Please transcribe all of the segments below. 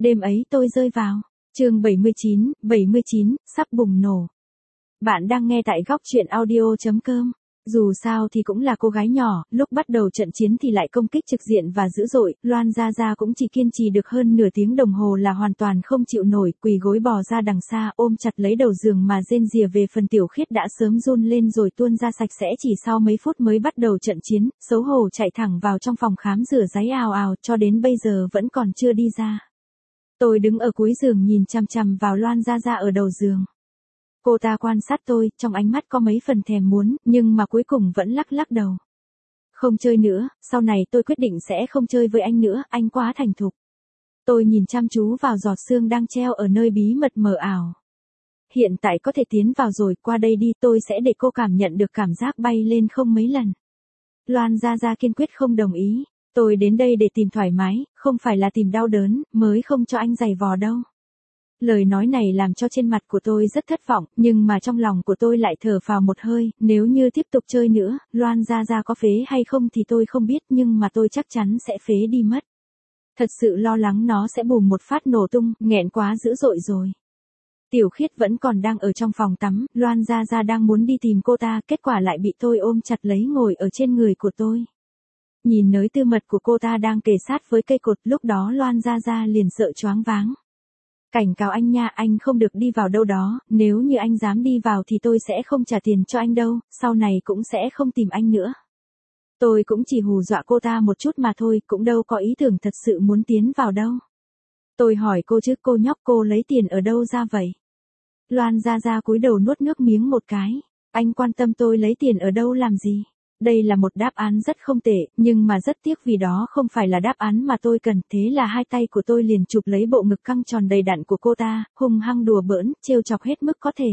Đêm ấy tôi rơi vào. Chương 79, sắp bùng nổ. Bạn đang nghe tại góc truyện audio.com. Dù sao thì cũng là cô gái nhỏ, lúc bắt đầu trận chiến thì lại công kích trực diện và dữ dội, Loan Gia Gia cũng chỉ kiên trì được hơn nửa tiếng đồng hồ là hoàn toàn không chịu nổi, quỳ gối bò ra đằng xa, ôm chặt lấy đầu giường mà rên rìa. Về phần Tiểu Khiết đã sớm run lên rồi tuôn ra sạch sẽ, chỉ sau mấy phút mới bắt đầu trận chiến, xấu hổ chạy thẳng vào trong phòng khám rửa ráy ào ào, cho đến bây giờ vẫn còn chưa đi ra. Tôi đứng ở cuối giường nhìn chằm chằm vào Loan Gia Gia ở đầu giường. Cô ta quan sát tôi, trong ánh mắt có mấy phần thèm muốn, nhưng mà cuối cùng vẫn lắc lắc đầu. Không chơi nữa, sau này tôi quyết định sẽ không chơi với anh nữa, anh quá thành thục. Tôi nhìn chăm chú vào giọt sương đang treo ở nơi bí mật mờ ảo. Hiện tại có thể tiến vào rồi, qua đây đi, tôi sẽ để cô cảm nhận được cảm giác bay lên không mấy lần. Loan Gia Gia kiên quyết không đồng ý. Tôi đến đây để tìm thoải mái, không phải là tìm đau đớn, mới không cho anh giày vò đâu. Lời nói này làm cho trên mặt của tôi rất thất vọng, nhưng mà trong lòng của tôi lại thở phào một hơi, nếu như tiếp tục chơi nữa, Loan Gia Gia có phế hay không thì tôi không biết, nhưng mà tôi chắc chắn sẽ phế đi mất. Thật sự lo lắng nó sẽ bùm một phát nổ tung, nghẹn quá dữ dội rồi. Tiểu Khiết vẫn còn đang ở trong phòng tắm, Loan Gia Gia đang muốn đi tìm cô ta, kết quả lại bị tôi ôm chặt lấy ngồi ở trên người của tôi. Nhìn nới tư mật của cô ta đang kề sát với cây cột, lúc đó Loan Gia Gia liền sợ choáng váng. Cảnh cáo anh nha, anh không được đi vào đâu đó, nếu như anh dám đi vào thì tôi sẽ không trả tiền cho anh đâu, sau này cũng sẽ không tìm anh nữa. Tôi cũng chỉ hù dọa cô ta một chút mà thôi, cũng đâu có ý tưởng thật sự muốn tiến vào đâu. Tôi hỏi cô chứ, cô nhóc, cô lấy tiền ở đâu ra vậy? Loan Gia Gia cúi đầu nuốt nước miếng một cái. Anh quan tâm tôi lấy tiền ở đâu làm gì? Đây là một đáp án rất không tệ, nhưng mà rất tiếc vì đó không phải là đáp án mà tôi cần, thế là hai tay của tôi liền chụp lấy bộ ngực căng tròn đầy đặn của cô ta, hung hăng đùa bỡn, trêu chọc hết mức có thể.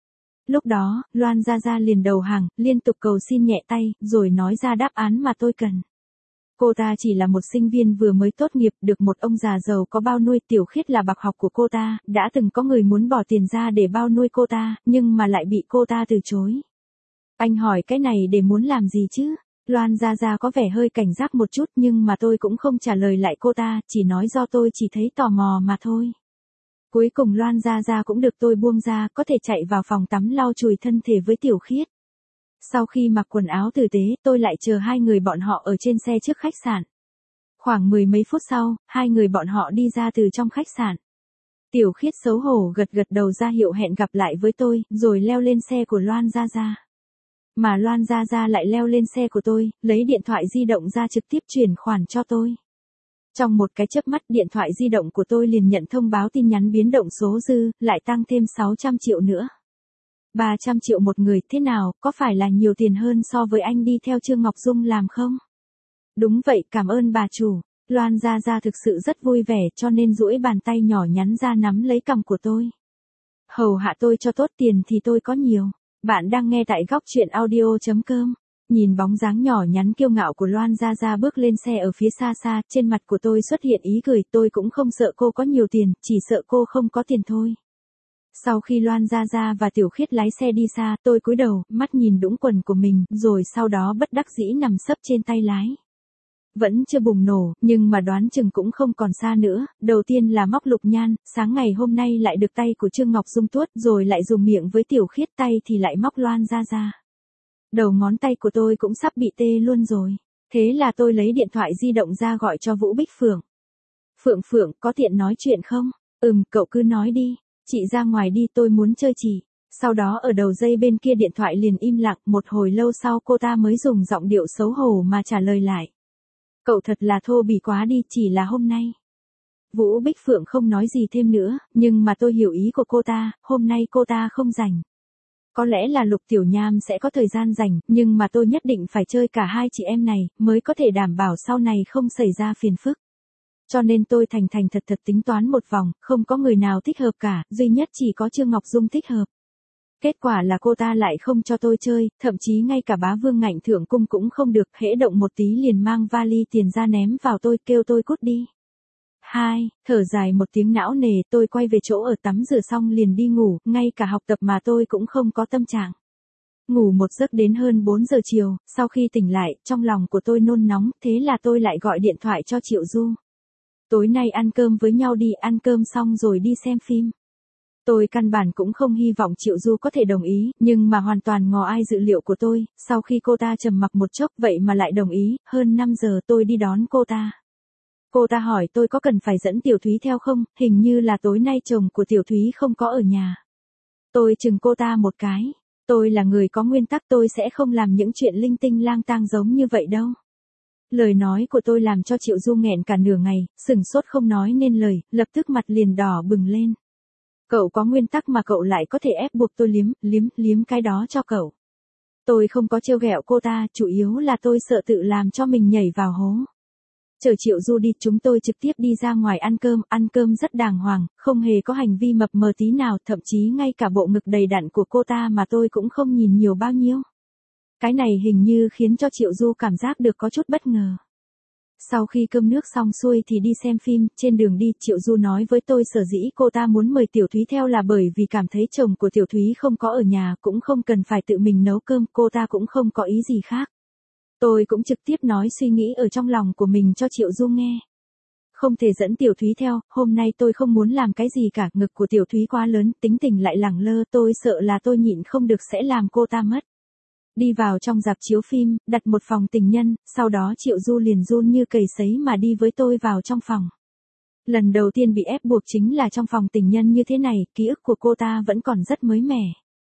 Lúc đó, Loan Gia Gia liền đầu hàng, liên tục cầu xin nhẹ tay, rồi nói ra đáp án mà tôi cần. Cô ta chỉ là một sinh viên vừa mới tốt nghiệp, được một ông già giàu có bao nuôi. Tiểu Khiết là bạc học của cô ta, đã từng có người muốn bỏ tiền ra để bao nuôi cô ta, nhưng mà lại bị cô ta từ chối. Anh hỏi cái này để muốn làm gì chứ? Loan Gia Gia có vẻ hơi cảnh giác một chút, nhưng mà tôi cũng không trả lời lại cô ta, chỉ nói do tôi chỉ thấy tò mò mà thôi. Cuối cùng Loan Gia Gia cũng được tôi buông ra, có thể chạy vào phòng tắm lau chùi thân thể với Tiểu Khiết. Sau khi mặc quần áo tử tế, tôi lại chờ hai người bọn họ ở trên xe trước khách sạn. Khoảng 10 mấy phút sau, hai người bọn họ đi ra từ trong khách sạn. Tiểu Khiết xấu hổ gật gật đầu ra hiệu hẹn gặp lại với tôi, rồi leo lên xe của Loan Gia Gia. Mà Loan Gia Gia lại leo lên xe của tôi, lấy điện thoại di động ra trực tiếp chuyển khoản cho tôi. Trong một cái chớp mắt, điện thoại di động của tôi liền nhận thông báo tin nhắn biến động số dư, lại tăng thêm 600 triệu nữa. 300 triệu một người, thế nào, có phải là nhiều tiền hơn so với anh đi theo Trương Ngọc Dung làm không? Đúng vậy, cảm ơn bà chủ. Loan Gia Gia thực sự rất vui vẻ, cho nên duỗi bàn tay nhỏ nhắn ra nắm lấy cằm của tôi. Hầu hạ tôi cho tốt, tiền thì tôi có nhiều. Bạn đang nghe tại góc truyện audio.com. Nhìn bóng dáng nhỏ nhắn kiêu ngạo của Loan Gia Gia bước lên xe ở phía xa xa, trên mặt của tôi xuất hiện ý cười, tôi cũng không sợ cô có nhiều tiền, chỉ sợ cô không có tiền thôi. Sau khi Loan Gia Gia và Tiểu Khiết lái xe đi xa, tôi cúi đầu, mắt nhìn đũng quần của mình, rồi sau đó bất đắc dĩ nằm sấp trên tay lái. Vẫn chưa bùng nổ, nhưng mà đoán chừng cũng không còn xa nữa. Đầu tiên là móc Lục Nhan, sáng ngày hôm nay lại được tay của Trương Ngọc Dung tuốt, rồi lại dùng miệng với Tiểu Khiết, tay thì lại móc Loan Gia Gia. Đầu ngón tay của tôi cũng sắp bị tê luôn rồi. Thế là tôi lấy điện thoại di động ra gọi cho Vũ Bích Phượng. Phượng Phượng, có tiện nói chuyện không? Cậu cứ nói đi. Chị ra ngoài đi, tôi muốn chơi chị. Sau đó ở đầu dây bên kia điện thoại liền im lặng, một hồi lâu sau cô ta mới dùng giọng điệu xấu hổ mà trả lời lại. Cậu thật là thô bỉ quá đi, chỉ là hôm nay. Vũ Bích Phượng không nói gì thêm nữa, nhưng mà tôi hiểu ý của cô ta, hôm nay cô ta không rảnh. Có lẽ là Lục Tiểu Nham sẽ có thời gian rảnh, nhưng mà tôi nhất định phải chơi cả hai chị em này, mới có thể đảm bảo sau này không xảy ra phiền phức. Cho nên tôi thành thật tính toán một vòng, không có người nào thích hợp cả, duy nhất chỉ có Trương Ngọc Dung thích hợp. Kết quả là cô ta lại không cho tôi chơi, thậm chí ngay cả bá vương ngạnh thượng cung cũng không được, hễ động một tí liền mang vali tiền ra ném vào tôi, kêu tôi cút đi. Thở dài một tiếng não nề, tôi quay về chỗ ở, tắm rửa xong liền đi ngủ, ngay cả học tập mà tôi cũng không có tâm trạng. Ngủ một giấc đến hơn 4 giờ chiều, sau khi tỉnh lại, trong lòng của tôi nôn nóng, thế là tôi lại gọi điện thoại cho Triệu Du. Tối nay ăn cơm với nhau đi, ăn cơm xong rồi đi xem phim. Tôi căn bản cũng không hy vọng Triệu Du có thể đồng ý, nhưng mà hoàn toàn ngò ai dự liệu của tôi, sau khi cô ta trầm mặc một chốc vậy mà lại đồng ý, hơn 5 giờ tôi đi đón cô ta. Cô ta hỏi tôi có cần phải dẫn Tiểu Thúy theo không, hình như là tối nay chồng của Tiểu Thúy không có ở nhà. Tôi chừng cô ta một cái. Tôi là người có nguyên tắc, tôi sẽ không làm những chuyện linh tinh lang tang giống như vậy đâu. Lời nói của tôi làm cho Triệu Du nghẹn cả nửa ngày, sửng sốt không nói nên lời, lập tức mặt liền đỏ bừng lên. Cậu có nguyên tắc mà cậu lại có thể ép buộc tôi liếm cái đó cho cậu. Tôi không có trêu ghẹo cô ta, chủ yếu là tôi sợ tự làm cho mình nhảy vào hố. Chờ Triệu Du đi, chúng tôi trực tiếp đi ra ngoài ăn cơm rất đàng hoàng, không hề có hành vi mập mờ tí nào, thậm chí ngay cả bộ ngực đầy đặn của cô ta mà tôi cũng không nhìn nhiều bao nhiêu. Cái này hình như khiến cho Triệu Du cảm giác được có chút bất ngờ. Sau khi cơm nước xong xuôi thì đi xem phim, trên đường đi Triệu Du nói với tôi sở dĩ cô ta muốn mời Tiểu Thúy theo là bởi vì cảm thấy chồng của Tiểu Thúy không có ở nhà, cũng không cần phải tự mình nấu cơm, cô ta cũng không có ý gì khác. Tôi cũng trực tiếp nói suy nghĩ ở trong lòng của mình cho Triệu Du nghe. Không thể dẫn Tiểu Thúy theo, hôm nay tôi không muốn làm cái gì cả, ngực của Tiểu Thúy quá lớn, tính tình lại lẳng lơ, tôi sợ là tôi nhịn không được sẽ làm cô ta mất. Đi vào trong rạp chiếu phim, đặt một phòng tình nhân, sau đó Triệu Du liền run như cầy sấy mà đi với tôi vào trong phòng. Lần đầu tiên bị ép buộc chính là trong phòng tình nhân như thế này, ký ức của cô ta vẫn còn rất mới mẻ.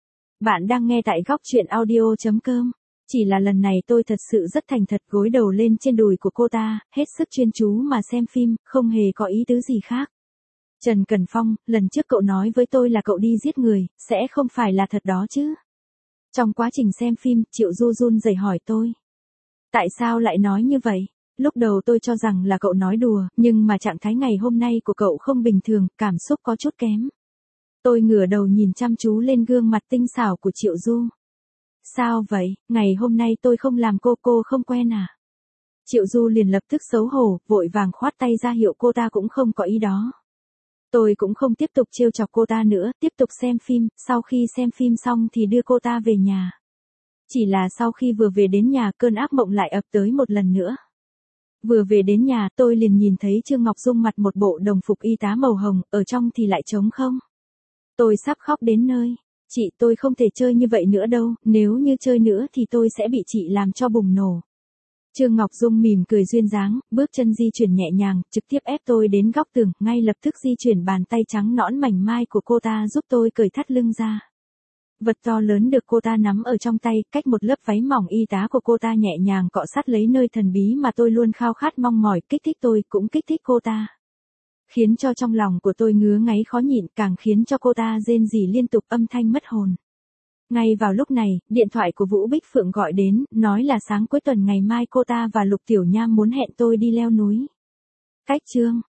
Bạn đang nghe tại góc truyện audio.com. Chỉ là lần này tôi thật sự rất thành thật, gối đầu lên trên đùi của cô ta, hết sức chuyên chú mà xem phim, không hề có ý tứ gì khác. Trần Cẩn Phong, lần trước cậu nói với tôi là cậu đi giết người, sẽ không phải là thật đó chứ? Trong quá trình xem phim, Triệu Du run rẩy hỏi tôi. Tại sao lại nói như vậy? Lúc đầu tôi cho rằng là cậu nói đùa, nhưng mà trạng thái ngày hôm nay của cậu không bình thường, cảm xúc có chút kém. Tôi ngửa đầu nhìn chăm chú lên gương mặt tinh xảo của Triệu Du. Sao vậy, ngày hôm nay tôi không làm cô không quen à? Triệu Du liền lập tức xấu hổ, vội vàng khoát tay ra hiệu cô ta cũng không có ý đó. Tôi cũng không tiếp tục trêu chọc cô ta nữa, tiếp tục xem phim, sau khi xem phim xong thì đưa cô ta về nhà. Chỉ là sau khi vừa về đến nhà, cơn ác mộng lại ập tới một lần nữa. Vừa về đến nhà, tôi liền nhìn thấy Trương Ngọc Dung mặc một bộ đồng phục y tá màu hồng, ở trong thì lại trống không. Tôi sắp khóc đến nơi. Chị, tôi không thể chơi như vậy nữa đâu, nếu như chơi nữa thì tôi sẽ bị chị làm cho bùng nổ. Trương Ngọc Dung mỉm cười duyên dáng, bước chân di chuyển nhẹ nhàng, trực tiếp ép tôi đến góc tường, ngay lập tức di chuyển bàn tay trắng nõn mảnh mai của cô ta giúp tôi cởi thắt lưng ra. Vật to lớn được cô ta nắm ở trong tay, cách một lớp váy mỏng y tá của cô ta nhẹ nhàng cọ sát lấy nơi thần bí mà tôi luôn khao khát mong mỏi, kích thích tôi, cũng kích thích cô ta. Khiến cho trong lòng của tôi ngứa ngáy khó nhịn, càng khiến cho cô ta rên rỉ liên tục, âm thanh mất hồn. Ngay vào lúc này, điện thoại của Vũ Bích Phượng gọi đến, nói là sáng cuối tuần ngày mai cô ta và Lục Tiểu Nham muốn hẹn tôi đi leo núi. Cách chương